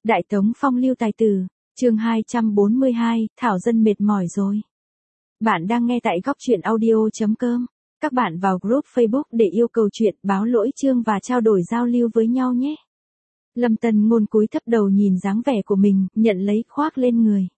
Đại Tống phong lưu tài tử, chương 242, Thảo dân mệt mỏi rồi. Bạn đang nghe tại góc truyện audio.com. Các bạn vào group Facebook để yêu cầu chuyện, báo lỗi chương và trao đổi giao lưu với nhau nhé. Lâm Tân Ngôn cúi thấp đầu nhìn dáng vẻ của mình, nhận lấy khoác lên người.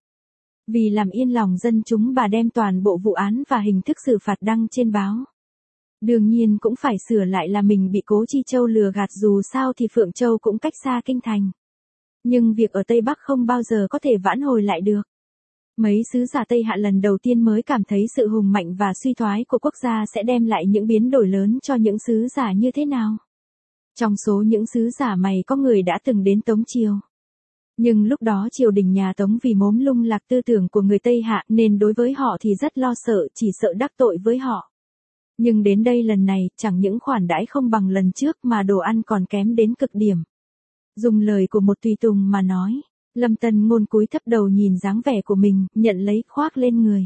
Vì làm yên lòng dân chúng, bà đem toàn bộ vụ án và hình thức xử phạt đăng trên báo. Đương nhiên cũng phải sửa lại là mình bị Cố Chi Châu lừa gạt, dù sao thì Phượng Châu cũng cách xa kinh thành. Nhưng việc ở Tây Bắc không bao giờ có thể vãn hồi lại được. Mấy sứ giả Tây Hạ lần đầu tiên mới cảm thấy sự hùng mạnh và suy thoái của quốc gia sẽ đem lại những biến đổi lớn cho những sứ giả như thế nào. Trong số những sứ giả mày có người đã từng đến Tống Triều. Nhưng lúc đó triều đình nhà Tống vì mốm lung lạc tư tưởng của người Tây Hạ nên đối với họ thì rất lo sợ, chỉ sợ đắc tội với họ. Nhưng đến đây lần này, chẳng những khoản đãi không bằng lần trước mà đồ ăn còn kém đến cực điểm. Dùng lời của một tùy tùng mà nói, Lâm Tân Ngôn cúi thấp đầu nhìn dáng vẻ của mình, nhận lấy khoác lên người.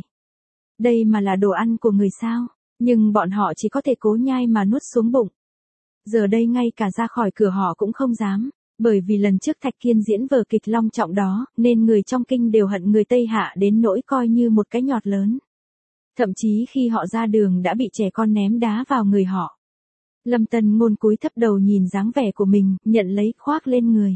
Đây mà là đồ ăn của người sao, nhưng bọn họ chỉ có thể cố nhai mà nuốt xuống bụng. Giờ đây ngay cả ra khỏi cửa họ cũng không dám, bởi vì lần trước Thạch Kiên diễn vở kịch long trọng đó, nên người trong kinh đều hận người Tây Hạ đến nỗi coi như một cái nhọt lớn. Thậm chí khi họ ra đường đã bị trẻ con ném đá vào người họ. Lâm Tân Ngôn cúi thấp đầu nhìn dáng vẻ của mình, nhận lấy khoác lên người.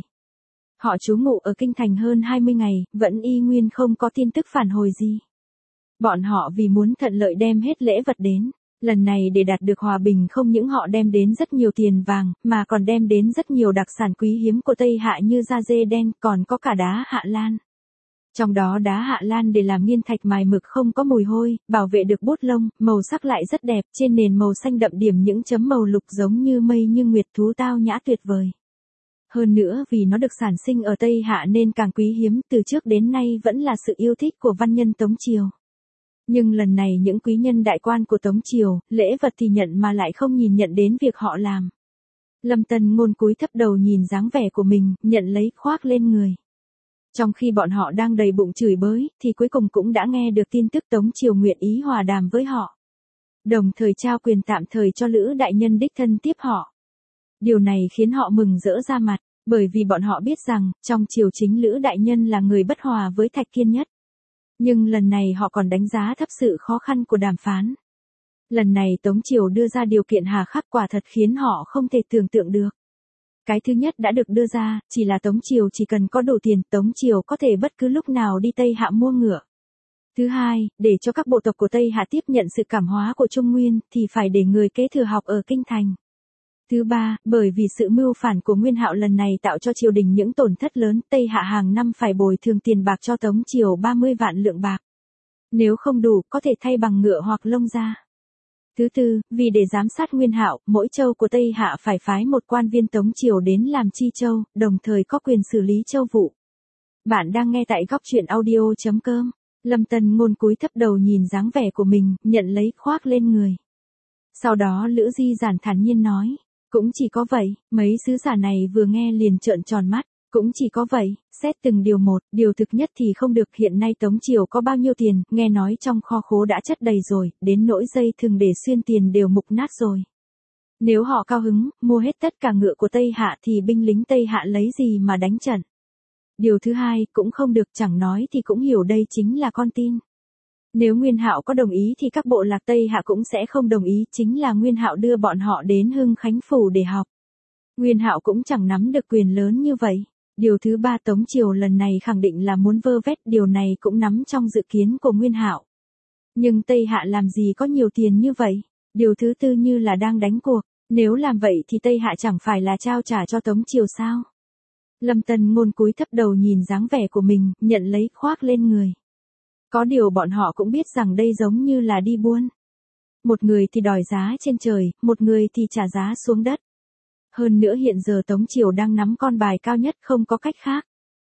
Họ trú ngụ ở kinh thành hơn 20 ngày, vẫn y nguyên không có tin tức phản hồi gì. Bọn họ vì muốn thuận lợi đem hết lễ vật đến. Lần này để đạt được hòa bình, không những họ đem đến rất nhiều tiền vàng, mà còn đem đến rất nhiều đặc sản quý hiếm của Tây Hạ như da dê đen, còn có cả đá Hạ Lan. Trong đó đá Hạ Lan để làm nghiên thạch mài mực không có mùi hôi, bảo vệ được bút lông, màu sắc lại rất đẹp, trên nền màu xanh đậm điểm những chấm màu lục giống như mây như nguyệt, thú tao nhã tuyệt vời. Hơn nữa vì nó được sản sinh ở Tây Hạ nên càng quý hiếm, từ trước đến nay vẫn là sự yêu thích của văn nhân Tống Triều. Nhưng lần này những quý nhân đại quan của Tống Triều, lễ vật thì nhận mà lại không nhìn nhận đến việc họ làm. Lâm Tân Ngôn cúi thấp đầu nhìn dáng vẻ của mình, nhận lấy khoác lên người. Trong khi bọn họ đang đầy bụng chửi bới, thì cuối cùng cũng đã nghe được tin tức Tống Triều nguyện ý hòa đàm với họ. Đồng thời trao quyền tạm thời cho Lữ đại nhân đích thân tiếp họ. Điều này khiến họ mừng rỡ ra mặt, bởi vì bọn họ biết rằng, trong triều chính Lữ đại nhân là người bất hòa với Thạch Kiên nhất. Nhưng lần này họ còn đánh giá thấp sự khó khăn của đàm phán. Lần này Tống Triều đưa ra điều kiện hà khắc quả thật khiến họ không thể tưởng tượng được. Cái thứ nhất đã được đưa ra, chỉ là Tống Triều chỉ cần có đủ tiền, Tống Triều có thể bất cứ lúc nào đi Tây Hạ mua ngựa. Thứ hai, để cho các bộ tộc của Tây Hạ tiếp nhận sự cảm hóa của Trung Nguyên, thì phải để người kế thừa học ở kinh thành. Thứ ba, bởi vì sự mưu phản của Nguyên Hạo lần này tạo cho triều đình những tổn thất lớn, Tây Hạ hàng năm phải bồi thường tiền bạc cho Tống Triều 30 vạn lượng bạc. Nếu không đủ, có thể thay bằng ngựa hoặc lông ra. Thứ tư, vì để giám sát Nguyên Hạo, mỗi châu của Tây Hạ phải phái một quan viên Tống Triều đến làm chi châu, đồng thời có quyền xử lý châu vụ. Bạn đang nghe tại góc truyện audio.com. Lâm Tân Ngôn cúi thấp đầu nhìn dáng vẻ của mình, nhận lấy khoác lên người. Sau đó Lữ Di Giản thản nhiên nói, cũng chỉ có vậy, mấy sứ giả này vừa nghe liền trợn tròn mắt, cũng chỉ có vậy, xét từng điều một, điều thực nhất thì không được, hiện nay Tống Triều có bao nhiêu tiền, nghe nói trong kho khố đã chất đầy rồi, đến nỗi dây thừng để xuyên tiền đều mục nát rồi. Nếu họ cao hứng, mua hết tất cả ngựa của Tây Hạ thì binh lính Tây Hạ lấy gì mà đánh trận. Điều thứ hai, cũng không được, chẳng nói thì cũng hiểu đây chính là con tin. Nếu Nguyên Hạo có đồng ý thì các bộ lạc Tây Hạ cũng sẽ không đồng ý, chính là Nguyên Hạo đưa bọn họ đến Hưng Khánh Phủ để học. Nguyên Hạo cũng chẳng nắm được quyền lớn như vậy. Điều thứ ba, Tống Triều lần này khẳng định là muốn vơ vét, điều này cũng nắm trong dự kiến của Nguyên Hạo. Nhưng Tây Hạ làm gì có nhiều tiền như vậy? Điều thứ tư như là đang đánh cuộc, nếu làm vậy thì Tây Hạ chẳng phải là trao trả cho Tống Triều sao? Lâm Tân Ngôn cúi thấp đầu nhìn dáng vẻ của mình, nhận lấy khoác lên người. Có điều bọn họ cũng biết rằng đây giống như là đi buôn. Một người thì đòi giá trên trời, một người thì trả giá xuống đất. Hơn nữa hiện giờ Tống Triều đang nắm con bài cao nhất, không có cách khác.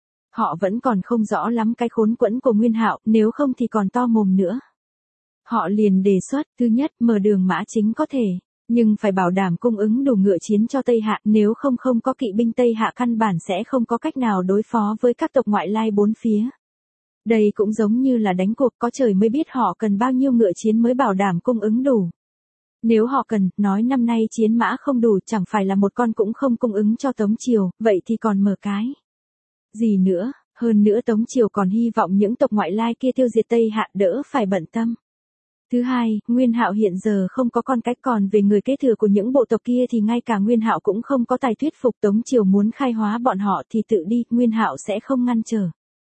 Họ vẫn còn không rõ lắm cái khốn quẫn của Nguyên Hạo, nếu không thì còn to mồm nữa. Họ liền đề xuất, thứ nhất, mở đường mã chính có thể, nhưng phải bảo đảm cung ứng đủ ngựa chiến cho Tây Hạ, nếu không có kỵ binh Tây Hạ căn bản sẽ không có cách nào đối phó với các tộc ngoại lai bốn phía. Đây cũng giống như là đánh cuộc, có trời mới biết họ cần bao nhiêu ngựa chiến mới bảo đảm cung ứng đủ. Nếu họ cần, nói năm nay chiến mã không đủ, chẳng phải là một con cũng không cung ứng cho Tống Triều, vậy thì còn mở cái gì nữa, hơn nữa Tống Triều còn hy vọng những tộc ngoại lai kia tiêu diệt Tây Hạ đỡ phải bận tâm. Thứ hai, Nguyên Hạo hiện giờ không có con cái, còn về người kế thừa của những bộ tộc kia thì ngay cả Nguyên Hạo cũng không có tài thuyết phục Tống Triều muốn khai hóa bọn họ thì tự đi, Nguyên Hạo sẽ không ngăn trở.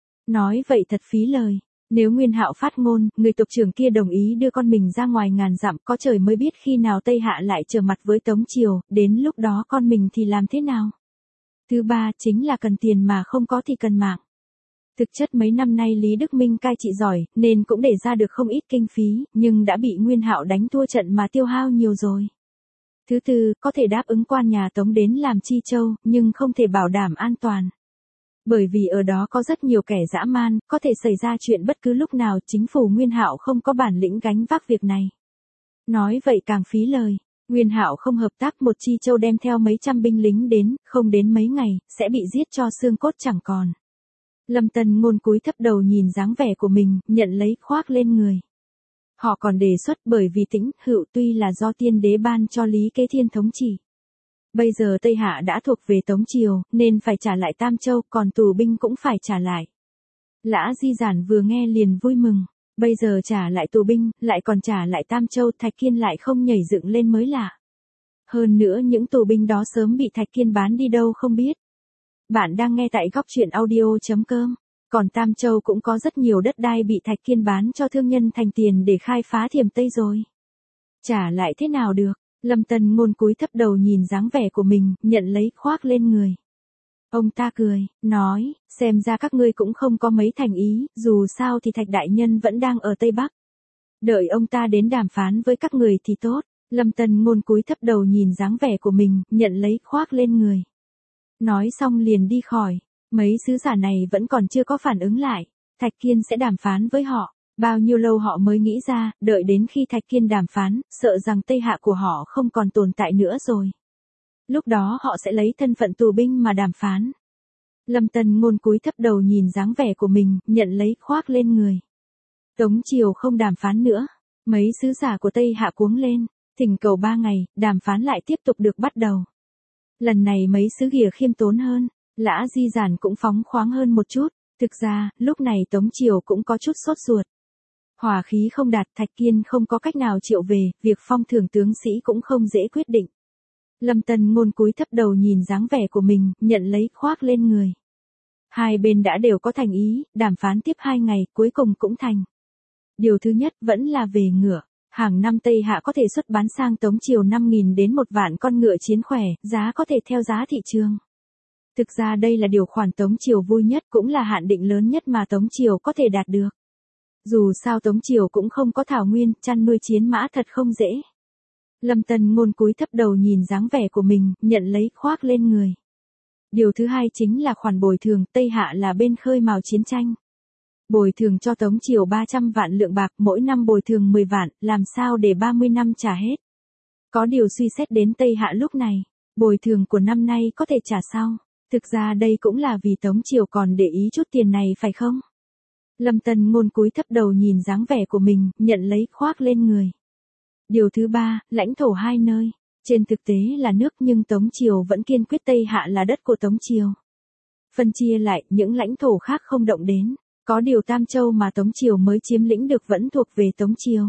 Nói vậy thật phí lời. Nếu Nguyên Hạo phát ngôn, người tộc trưởng kia đồng ý đưa con mình ra ngoài ngàn dặm, có trời mới biết khi nào Tây Hạ lại trở mặt với Tống Triều, đến lúc đó con mình thì làm thế nào? Thứ ba chính là cần tiền mà không có thì cần mạng. Thực chất mấy năm nay Lý Đức Minh cai trị giỏi, nên cũng để ra được không ít kinh phí, nhưng đã bị Nguyên Hạo đánh thua trận mà tiêu hao nhiều rồi. Thứ tư, có thể đáp ứng quan nhà Tống đến làm chi châu, nhưng không thể bảo đảm an toàn. Bởi vì ở đó có rất nhiều kẻ dã man, có thể xảy ra chuyện bất cứ lúc nào, chính phủ Nguyên Hạo không có bản lĩnh gánh vác việc này. Nói vậy càng phí lời. Nguyên Hạo không hợp tác, một chi châu đem theo mấy trăm binh lính đến, không đến mấy ngày, sẽ bị giết cho xương cốt chẳng còn. Lâm Tân Ngôn cúi thấp đầu nhìn dáng vẻ của mình, nhận lấy khoác lên người. Họ còn đề xuất bởi vì Tĩnh Hữu tuy là do tiên đế ban cho Lý Kế Thiên thống trị. Bây giờ Tây Hạ đã thuộc về Tống Triều, nên phải trả lại Tam Châu, còn tù binh cũng phải trả lại. Lã Di Giản vừa nghe liền vui mừng. Bây giờ trả lại tù binh, lại còn trả lại Tam Châu, Thạch Kiên lại không nhảy dựng lên mới lạ. Hơn nữa những tù binh đó sớm bị Thạch Kiên bán đi đâu không biết. Bạn đang nghe tại góc truyện audio.com. Còn Tam Châu cũng có rất nhiều đất đai bị Thạch Kiên bán cho thương nhân thành tiền để khai phá Thiểm Tây rồi. Trả lại thế nào được? Lâm Tân Ngôn cúi thấp đầu nhìn dáng vẻ của mình, nhận lấy khoác lên người. Ông ta cười, nói, xem ra các ngươi cũng không có mấy thành ý, dù sao thì Thạch Đại Nhân vẫn đang ở Tây Bắc. Đợi ông ta đến đàm phán với các người thì tốt. Lâm Tân Ngôn cúi thấp đầu nhìn dáng vẻ của mình, nhận lấy khoác lên người. Nói xong liền đi khỏi. Mấy sứ giả này vẫn còn chưa có phản ứng lại. Thạch Kiên sẽ đàm phán với họ. Bao nhiêu lâu họ mới nghĩ ra, đợi đến khi Thạch Kiên đàm phán, sợ rằng Tây Hạ của họ không còn tồn tại nữa rồi. Lúc đó họ sẽ lấy thân phận tù binh mà đàm phán. Lâm Tân Ngôn cúi thấp đầu nhìn dáng vẻ của mình, nhận lấy khoác lên người. Tống Triều không đàm phán nữa. Mấy sứ giả của Tây Hạ cuống lên, thỉnh cầu 3 ngày, đàm phán lại tiếp tục được bắt đầu. Lần này mấy sứ ghìa khiêm tốn hơn, Lã Di Giản cũng phóng khoáng hơn một chút. Thực ra, lúc này Tống Triều cũng có chút sốt ruột. Hỏa khí không đạt, Thạch Kiên không có cách nào triệu về, việc phong thưởng tướng sĩ cũng không dễ quyết định. Lâm Tân Ngôn cúi thấp đầu nhìn dáng vẻ của mình, nhận lấy khoác lên người. Hai bên đã đều có thành ý, đàm phán tiếp 2 ngày, cuối cùng cũng thành. Điều thứ nhất vẫn là về ngựa. Hàng năm Tây Hạ có thể xuất bán sang Tống Triều 5.000 đến 1 vạn con ngựa chiến khỏe, giá có thể theo giá thị trường. Thực ra đây là điều khoản Tống Triều vui nhất, cũng là hạn định lớn nhất mà Tống Triều có thể đạt được. Dù sao Tống Triều cũng không có thảo nguyên, chăn nuôi chiến mã thật không dễ. Lâm Tân Ngôn cúi thấp đầu nhìn dáng vẻ của mình, nhận lấy khoác lên người. Điều thứ hai chính là khoản bồi thường, Tây Hạ là bên khơi mào chiến tranh. Bồi thường cho Tống Triều 300 vạn lượng bạc, mỗi năm bồi thường 10 vạn, làm sao để 30 năm trả hết. Có điều suy xét đến Tây Hạ lúc này, bồi thường của năm nay có thể trả sau. Thực ra đây cũng là vì Tống Triều còn để ý chút tiền này phải không? Lâm Tân Ngôn cúi thấp đầu nhìn dáng vẻ của mình, nhận lấy khoác lên người. Điều thứ ba, lãnh thổ hai nơi. Trên thực tế là nước, nhưng Tống Triều vẫn kiên quyết Tây Hạ là đất của Tống Triều. Phân chia lại, những lãnh thổ khác không động đến. Có điều Tam Châu mà Tống Triều mới chiếm lĩnh được vẫn thuộc về Tống Triều.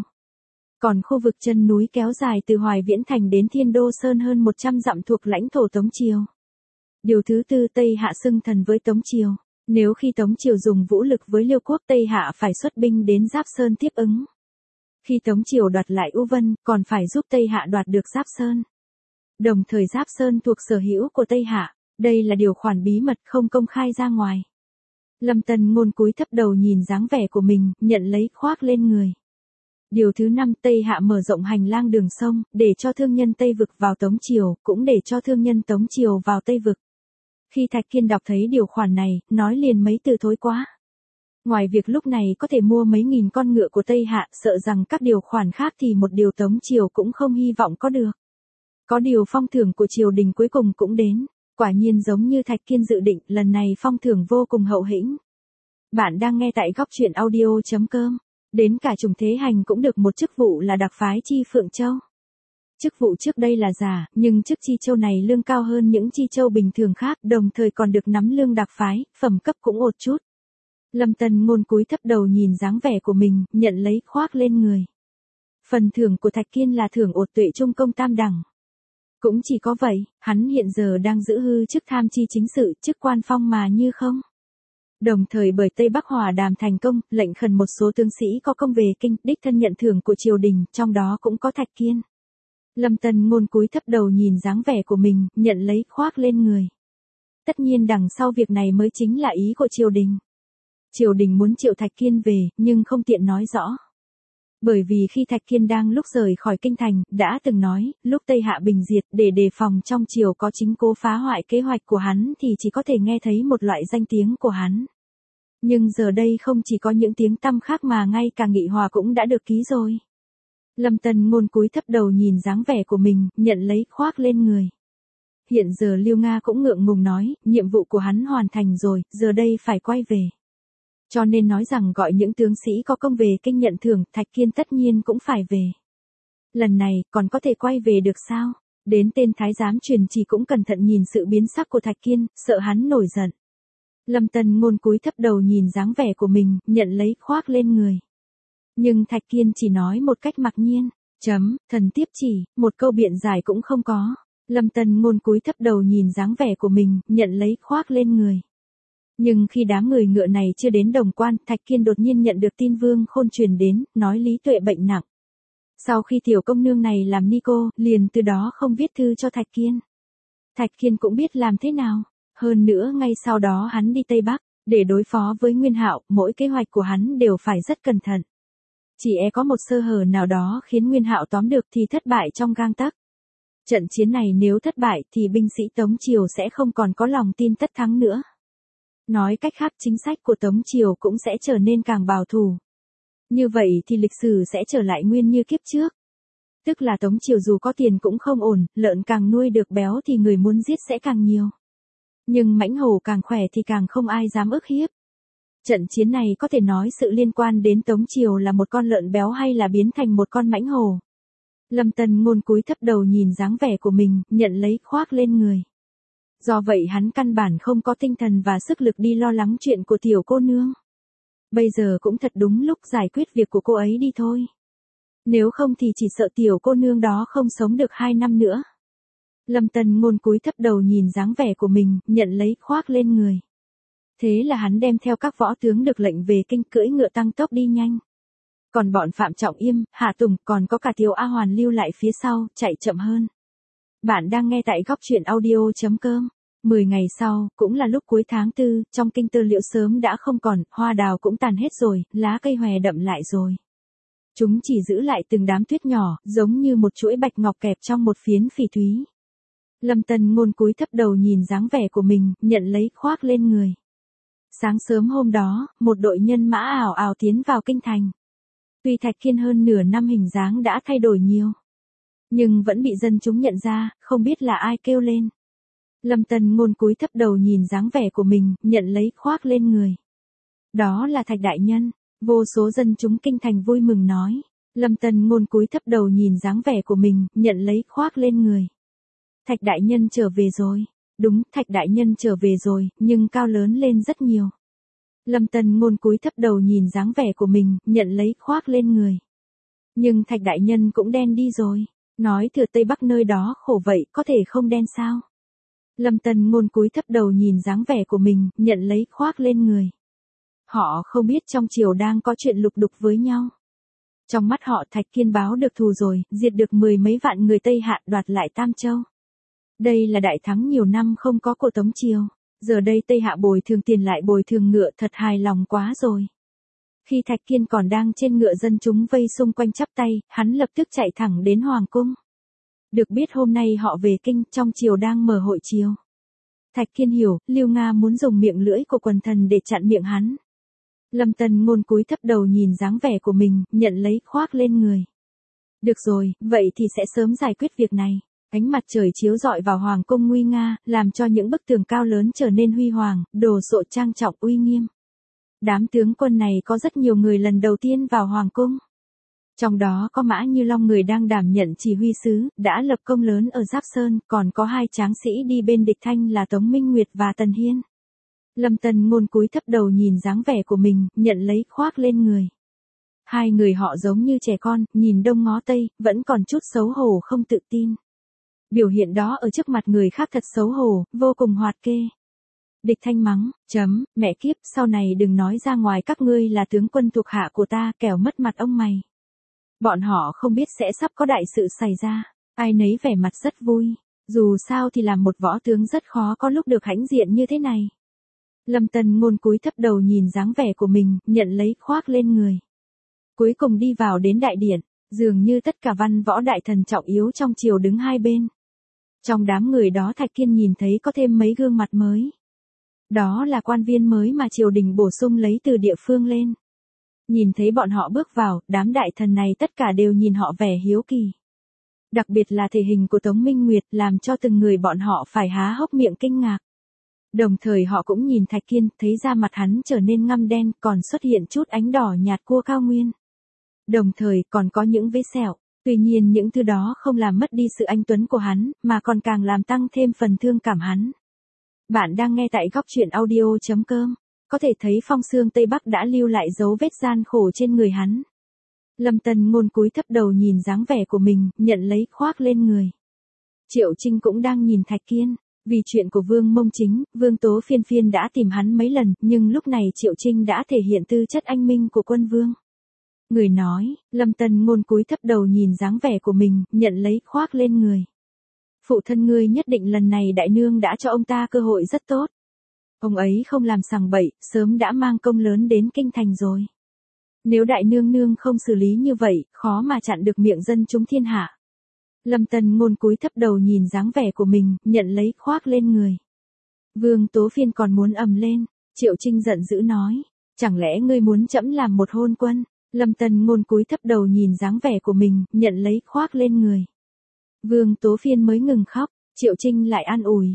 Còn khu vực chân núi kéo dài từ Hoài Viễn Thành đến Thiên Đô Sơn hơn 100 dặm thuộc lãnh thổ Tống Triều. Điều thứ tư, Tây Hạ xưng thần với Tống Triều. Nếu khi Tống Triều dùng vũ lực với Liêu Quốc, Tây Hạ phải xuất binh đến Giáp Sơn tiếp ứng. Khi Tống Triều đoạt lại U Vân, còn phải giúp Tây Hạ đoạt được Giáp Sơn. Đồng thời Giáp Sơn thuộc sở hữu của Tây Hạ. Đây là điều khoản bí mật không công khai ra ngoài. Lâm Tân Ngôn cúi thấp đầu nhìn dáng vẻ của mình, nhận lấy khoác lên người. Điều thứ 5, Tây Hạ mở rộng hành lang đường sông, để cho thương nhân Tây Vực vào Tống Triều, cũng để cho thương nhân Tống Triều vào Tây Vực. Khi Thạch Kiên đọc thấy điều khoản này, nói liền mấy từ thối quá. Ngoài việc lúc này có thể mua mấy nghìn con ngựa của Tây Hạ, sợ rằng các điều khoản khác thì một điều Tống Triều cũng không hy vọng có được. Có điều phong thưởng của triều đình cuối cùng cũng đến. Quả nhiên giống như Thạch Kiên dự định, lần này phong thưởng vô cùng hậu hĩnh. Bạn đang nghe tại góc truyện audio.com. Đến cả Trùng Thế Hành cũng được một chức vụ là đặc phái chi Phượng Châu. Chức vụ trước đây là giả, nhưng chức chi châu này lương cao hơn những chi châu bình thường khác, đồng thời còn được nắm lương đặc phái, phẩm cấp cũng ột chút. Lâm Tân Ngôn cúi thấp đầu nhìn dáng vẻ của mình, nhận lấy khoác lên người. Phần thưởng của Thạch Kiên là thưởng ột tuệ trung công tam đẳng. Cũng chỉ có vậy, hắn hiện giờ đang giữ hư chức tham chi chính sự, chức quan phong mà như không. Đồng thời bởi Tây Bắc hòa đàm thành công, lệnh khẩn một số tướng sĩ có công về kinh, đích thân nhận thưởng của triều đình, trong đó cũng có Thạch Kiên. Lâm Tân Ngôn cúi thấp đầu nhìn dáng vẻ của mình, nhận lấy khoác lên người. Tất nhiên đằng sau việc này mới chính là ý của triều đình. Triều đình muốn triệu Thạch Kiên về, nhưng không tiện nói rõ. Bởi vì khi Thạch Kiên đang lúc rời khỏi kinh thành, đã từng nói, lúc Tây Hạ bình diệt, để đề phòng trong triều có chính cố phá hoại kế hoạch của hắn thì chỉ có thể nghe thấy một loại danh tiếng của hắn. Nhưng giờ đây không chỉ có những tiếng tăm khác mà ngay cả nghị hòa cũng đã được ký rồi. Lâm Tân Ngôn cúi thấp đầu nhìn dáng vẻ của mình, nhận lấy khoác lên người. Hiện giờ Liêu Nga cũng ngượng ngùng nói, nhiệm vụ của hắn hoàn thành rồi, giờ đây phải quay về. Cho nên nói rằng gọi những tướng sĩ có công về kinh nhận thưởng, Thạch Kiên tất nhiên cũng phải về. Lần này, còn có thể quay về được sao? Đến tên thái giám truyền chỉ cũng cẩn thận nhìn sự biến sắc của Thạch Kiên, sợ hắn nổi giận. Lâm Tân Ngôn cúi thấp đầu nhìn dáng vẻ của mình, nhận lấy khoác lên người. Nhưng Thạch Kiên chỉ nói một cách mặc nhiên, thần tiếp chỉ, một câu biện giải cũng không có. Lâm Tân Ngôn cúi thấp đầu nhìn dáng vẻ của mình, nhận lấy khoác lên người. Nhưng khi đám người ngựa này chưa đến Đồng Quan, Thạch Kiên đột nhiên nhận được tin Vương Khôn truyền đến, nói Lý Tuệ bệnh nặng. Sau khi tiểu công nương này làm ni cô, liền từ đó không viết thư cho Thạch Kiên. Thạch Kiên cũng biết làm thế nào. Hơn nữa ngay sau đó hắn đi Tây Bắc, để đối phó với Nguyên Hạo, mỗi kế hoạch của hắn đều phải rất cẩn thận. Chỉ có một sơ hở nào đó khiến Nguyên Hạo tóm được thì thất bại trong gang tấc. Trận chiến này nếu thất bại thì binh sĩ Tống Triều sẽ không còn có lòng tin tất thắng nữa. Nói cách khác chính sách của Tống Triều cũng sẽ trở nên càng bảo thủ. Như vậy thì lịch sử sẽ trở lại nguyên như kiếp trước. Tức là Tống Triều dù có tiền cũng không ổn, lợn càng nuôi được béo thì người muốn giết sẽ càng nhiều. Nhưng mãnh hổ càng khỏe thì càng không ai dám ức hiếp. Trận chiến này có thể nói sự liên quan đến Tống Triều là một con lợn béo hay là biến thành một con mãnh hổ. Lâm Tân Ngôn cúi thấp đầu nhìn dáng vẻ của mình, nhận lấy khoác lên người. Do vậy hắn căn bản không có tinh thần và sức lực đi lo lắng chuyện của tiểu cô nương. Bây giờ cũng thật đúng lúc giải quyết việc của cô ấy đi thôi. Nếu không thì chỉ sợ tiểu cô nương đó không sống được 2 năm nữa. Lâm Tân Ngôn cúi thấp đầu nhìn dáng vẻ của mình, nhận lấy khoác lên người. Thế là hắn đem theo các võ tướng được lệnh về kinh cưỡi ngựa tăng tốc đi nhanh. Còn bọn Phạm Trọng Yêm, Hạ Tùng còn có cả Tiếu A Hoàn lưu lại phía sau, chạy chậm hơn. Bạn đang nghe tại góc truyện audio.com. 10 ngày sau, cũng là lúc cuối tháng 4, trong kinh tơ liễu sớm đã không còn, hoa đào cũng tàn hết rồi, lá cây hòe đậm lại rồi. Chúng chỉ giữ lại từng đám tuyết nhỏ, giống như một chuỗi bạch ngọc kẹp trong một phiến phỉ thúy. Lâm Tân Ngôn cúi thấp đầu nhìn dáng vẻ của mình, nhận lấy khoác lên người. Sáng sớm hôm đó, một đội nhân mã ào ào tiến vào kinh thành. Tuy Thạch Kiên hơn nửa năm hình dáng đã thay đổi nhiều, nhưng vẫn bị dân chúng nhận ra, không biết là ai kêu lên. Lâm Tân Ngôn cúi thấp đầu nhìn dáng vẻ của mình, nhận lấy khoác lên người. Đó là Thạch đại nhân. Vô số dân chúng kinh thành vui mừng nói. Lâm Tân Ngôn cúi thấp đầu nhìn dáng vẻ của mình, nhận lấy khoác lên người. Thạch đại nhân trở về rồi. Đúng, Thạch đại nhân trở về rồi, nhưng cao lớn lên rất nhiều. Lâm Tân Ngôn cúi thấp đầu nhìn dáng vẻ của mình, nhận lấy khoác lên người. Nhưng Thạch đại nhân cũng đen đi rồi. Nói thừa Tây Bắc nơi đó khổ vậy, có thể không đen sao? Lâm Tân Ngôn cúi thấp đầu nhìn dáng vẻ của mình, nhận lấy khoác lên người. Họ không biết trong triều đang có chuyện lục đục với nhau. Trong mắt họ Thạch Kiên báo được thù rồi, diệt được 10 mấy vạn người Tây Hạ, đoạt lại Tam Châu. Đây là đại thắng nhiều năm không có của Tống Triều. Giờ đây Tây Hạ bồi thường tiền lại bồi thường ngựa, thật hài lòng quá rồi. Khi Thạch Kiên còn đang trên ngựa, dân chúng vây xung quanh chắp tay, hắn lập tức chạy thẳng đến Hoàng cung. Được biết hôm nay họ về kinh, trong triều đang mở hội triều. Thạch Kiên hiểu, Liêu Nga muốn dùng miệng lưỡi của quần thần để chặn miệng hắn. Lâm Tân Ngôn cúi thấp đầu nhìn dáng vẻ của mình, nhận lấy khoác lên người. Được rồi, vậy thì sẽ sớm giải quyết việc này. Ánh mặt trời chiếu rọi vào hoàng cung nguy nga, làm cho những bức tường cao lớn trở nên huy hoàng, đồ sộ trang trọng uy nghiêm. Đám tướng quân này có rất nhiều người lần đầu tiên vào hoàng cung. Trong đó có Mã Như Long người đang đảm nhận chỉ huy sứ, đã lập công lớn ở Giáp Sơn, còn có hai tráng sĩ đi bên địch Thanh là Tống Minh Nguyệt và Tần Hiên. Lâm Tần Ngôn cúi thấp đầu nhìn dáng vẻ của mình, nhận lấy khoác lên người. Hai người họ giống như trẻ con, nhìn đông ngó tây, vẫn còn chút xấu hổ không tự tin. Biểu hiện đó ở trước mặt người khác thật xấu hổ, vô cùng hoạt kê. Địch Thanh mắng, mẹ kiếp, sau này đừng nói ra ngoài các ngươi là tướng quân thuộc hạ của ta, kẻo mất mặt ông mày. Bọn họ không biết sẽ sắp có đại sự xảy ra, ai nấy vẻ mặt rất vui. Dù sao thì làm một võ tướng rất khó có lúc được hãnh diện như thế này. Lâm Tần Ngôn cúi thấp đầu nhìn dáng vẻ của mình, nhận lấy khoác lên người. Cuối cùng đi vào đến đại điện, dường như tất cả văn võ đại thần trọng yếu trong triều đứng hai bên. Trong đám người đó Thạch Kiên nhìn thấy có thêm mấy gương mặt mới. Đó là quan viên mới mà triều đình bổ sung lấy từ địa phương lên. Nhìn thấy bọn họ bước vào, đám đại thần này tất cả đều nhìn họ vẻ hiếu kỳ. Đặc biệt là thể hình của Tống Minh Nguyệt làm cho từng người bọn họ phải há hốc miệng kinh ngạc. Đồng thời họ cũng nhìn Thạch Kiên, thấy da mặt hắn trở nên ngăm đen, còn xuất hiện chút ánh đỏ nhạt cua cao nguyên. Đồng thời còn có những vết sẹo, tuy nhiên những thứ đó không làm mất đi sự anh tuấn của hắn, mà còn càng làm tăng thêm phần thương cảm hắn. Bạn đang nghe tại góc truyện audio.com, có thể thấy phong xương Tây Bắc đã lưu lại dấu vết gian khổ trên người hắn. Lâm Tần Ngôn cúi thấp đầu nhìn dáng vẻ của mình, nhận lấy khoác lên người. Triệu Trinh cũng đang nhìn Thạch Kiên. Vì chuyện của Vương Mông Chính, Vương Tố Phiên Phiên đã tìm hắn mấy lần, nhưng lúc này Triệu Trinh đã thể hiện tư chất anh minh của quân vương. Người nói, Lâm Tần Ngôn cúi thấp đầu nhìn dáng vẻ của mình, nhận lấy khoác lên người. Phụ thân ngươi nhất định lần này đại nương đã cho ông ta cơ hội rất tốt. Ông ấy không làm sằng bậy, sớm đã mang công lớn đến kinh thành rồi. Nếu đại nương nương không xử lý như vậy, khó mà chặn được miệng dân chúng thiên hạ. Lâm Tần Ngôn cúi thấp đầu nhìn dáng vẻ của mình, nhận lấy khoác lên người. Vương Tố Phiên còn muốn ầm lên, Triệu Trinh giận dữ nói, chẳng lẽ ngươi muốn trẫm làm một hôn quân? Lâm Tần Ngôn cúi thấp đầu nhìn dáng vẻ của mình, nhận lấy khoác lên người. Vương Tố Phiên mới ngừng khóc, Triệu Trinh lại an ủi,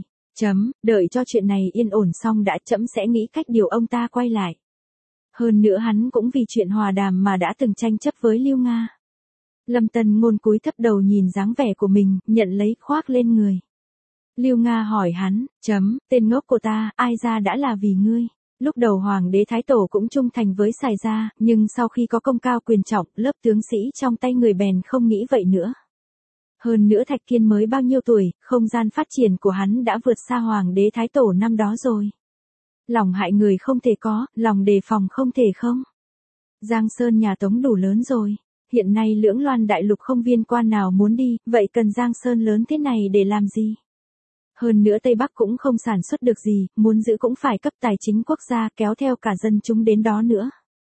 đợi cho chuyện này yên ổn xong đã, trẫm sẽ nghĩ cách điều ông ta quay lại. Hơn nữa hắn cũng vì chuyện hòa đàm mà đã từng tranh chấp với Lưu Nga. Lâm Tần Ngôn cúi thấp đầu nhìn dáng vẻ của mình, nhận lấy khoác lên người. Lưu Nga hỏi hắn, tên ngốc của ta, ai ra đã là vì ngươi. Lúc đầu Hoàng đế Thái Tổ cũng trung thành với Sài gia, nhưng sau khi có công cao quyền trọng, lớp tướng sĩ trong tay người bèn không nghĩ vậy nữa. Hơn nữa Thạch Kiên mới bao nhiêu tuổi, không gian phát triển của hắn đã vượt xa Hoàng đế Thái Tổ năm đó rồi. Lòng hại người không thể có, lòng đề phòng không thể không. Giang Sơn nhà Tống đủ lớn rồi. Hiện nay Lưỡng Loan Đại Lục không viên quan nào muốn đi, vậy cần Giang Sơn lớn thế này để làm gì? Hơn nữa Tây Bắc cũng không sản xuất được gì, muốn giữ cũng phải cấp tài chính quốc gia kéo theo cả dân chúng đến đó nữa.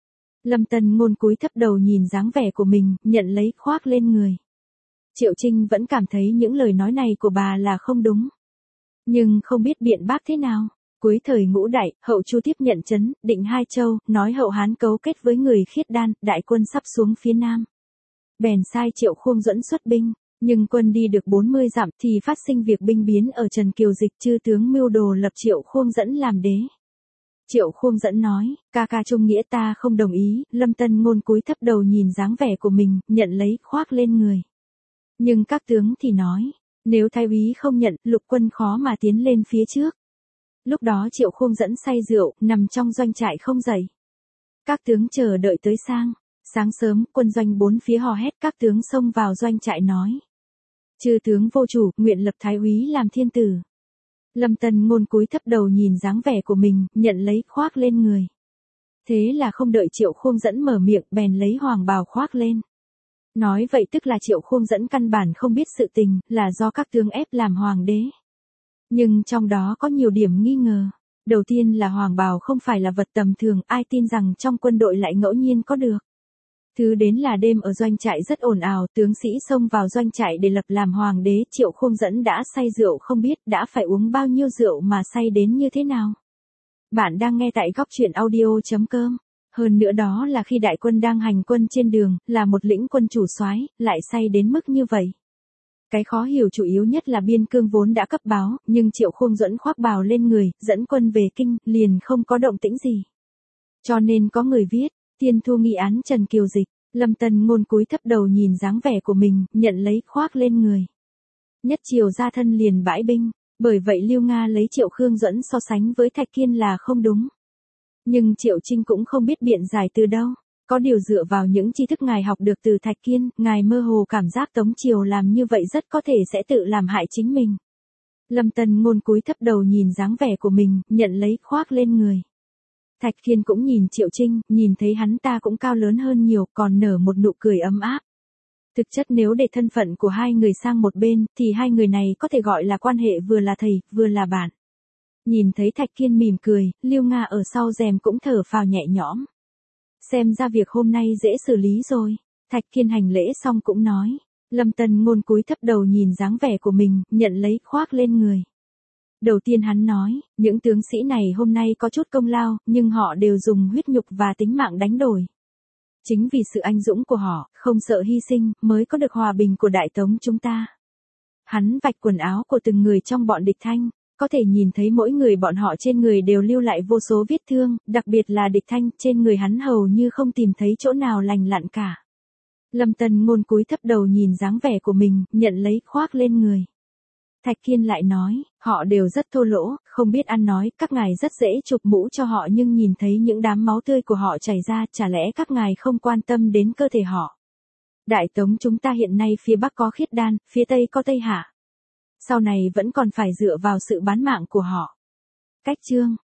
Lâm Tần Ngôn cúi thấp đầu nhìn dáng vẻ của mình, nhận lấy khoác lên người. Triệu Trinh vẫn cảm thấy những lời nói này của bà là không đúng. Nhưng không biết biện bác thế nào. Cuối thời Ngũ Đại, Hậu Chu tiếp nhận trấn, Định Hai Châu, nói Hậu Hán cấu kết với người Khiết Đan, đại quân sắp xuống phía Nam. Bèn sai Triệu Khuông Duẫn xuất binh, nhưng quân đi được 40 dặm thì phát sinh việc binh biến ở Trần Kiều Dịch, chư tướng mưu đồ lập Triệu Khuông Duẫn làm đế. Triệu Khuông Duẫn nói, ca ca trung nghĩa ta không đồng ý, Lâm Tần Ngôn cúi thấp đầu nhìn dáng vẻ của mình, nhận lấy khoác lên người. Nhưng các tướng thì nói, nếu thái úy không nhận, lục quân khó mà tiến lên phía trước. Lúc đó Triệu Khuông Duẫn say rượu, nằm trong doanh trại không dậy. Các tướng chờ đợi tới sáng sớm, quân doanh bốn phía hò hét, các tướng xông vào doanh trại nói. Chư tướng vô chủ, nguyện lập thái úy làm thiên tử. Lâm Tần Ngôn cúi thấp đầu nhìn dáng vẻ của mình, nhận lấy khoác lên người. Thế là không đợi Triệu Khuông Duẫn mở miệng, bèn lấy hoàng bào khoác lên. Nói vậy tức là Triệu Khuông Duẫn căn bản không biết sự tình, là do các tướng ép làm hoàng đế. Nhưng trong đó có nhiều điểm nghi ngờ. Đầu tiên là hoàng bào không phải là vật tầm thường, ai tin rằng trong quân đội lại ngẫu nhiên có được. Thứ đến là đêm ở doanh trại rất ồn ào, tướng sĩ xông vào doanh trại để lập làm hoàng đế, Triệu Khuông Duẫn đã say rượu không biết đã phải uống bao nhiêu rượu mà say đến như thế nào. Bạn đang nghe tại góc truyện audio.com. Hơn nữa đó là khi đại quân đang hành quân trên đường, là một lĩnh quân chủ soái, lại say đến mức như vậy. Cái khó hiểu chủ yếu nhất là biên cương vốn đã cấp báo, nhưng Triệu Khuông Duẫn khoác bào lên người, dẫn quân về kinh, liền không có động tĩnh gì. Cho nên có người viết, Tiên Thu nghi án Trần Kiều Dịch, Lâm Tân Ngôn cúi thấp đầu nhìn dáng vẻ của mình, nhận lấy khoác lên người. Nhất Triều ra thân liền bãi binh, bởi vậy Lưu Nga lấy Triệu Khương Duẫn so sánh với Thạch Kiên là không đúng. Nhưng Triệu Trinh cũng không biết biện giải từ đâu, có điều dựa vào những tri thức ngài học được từ Thạch Kiên, ngài mơ hồ cảm giác Tống Triều làm như vậy rất có thể sẽ tự làm hại chính mình. Lâm Tân Ngôn cúi thấp đầu nhìn dáng vẻ của mình, nhận lấy khoác lên người. Thạch Kiên cũng nhìn Triệu Trinh, nhìn thấy hắn ta cũng cao lớn hơn nhiều, còn nở một nụ cười ấm áp. Thực chất nếu để thân phận của hai người sang một bên, thì hai người này có thể gọi là quan hệ vừa là thầy, vừa là bạn. Nhìn thấy Thạch Kiên mỉm cười, Lưu Nga ở sau rèm cũng thở phào nhẹ nhõm. Xem ra việc hôm nay dễ xử lý rồi. Thạch Kiên hành lễ xong cũng nói. Lâm Tân Ngôn cúi thấp đầu nhìn dáng vẻ của mình, nhận lấy khoác lên người. Đầu tiên hắn nói, những tướng sĩ này hôm nay có chút công lao, nhưng họ đều dùng huyết nhục và tính mạng đánh đổi. Chính vì sự anh dũng của họ, không sợ hy sinh, mới có được hòa bình của Đại Tống chúng ta. Hắn vạch quần áo của từng người trong bọn địch Thanh, có thể nhìn thấy mỗi người bọn họ trên người đều lưu lại vô số vết thương, đặc biệt là địch Thanh, trên người hắn hầu như không tìm thấy chỗ nào lành lặn cả. Lâm Tân Ngôn cúi thấp đầu nhìn dáng vẻ của mình, nhận lấy khoác lên người. Thạch Kiên lại nói, họ đều rất thô lỗ, không biết ăn nói, các ngài rất dễ chụp mũ cho họ nhưng nhìn thấy những đám máu tươi của họ chảy ra, chả lẽ các ngài không quan tâm đến cơ thể họ. Đại Tống chúng ta hiện nay phía Bắc có Khiết Đan, phía Tây có Tây Hạ. Sau này vẫn còn phải dựa vào sự bán mạng của họ. Cách chương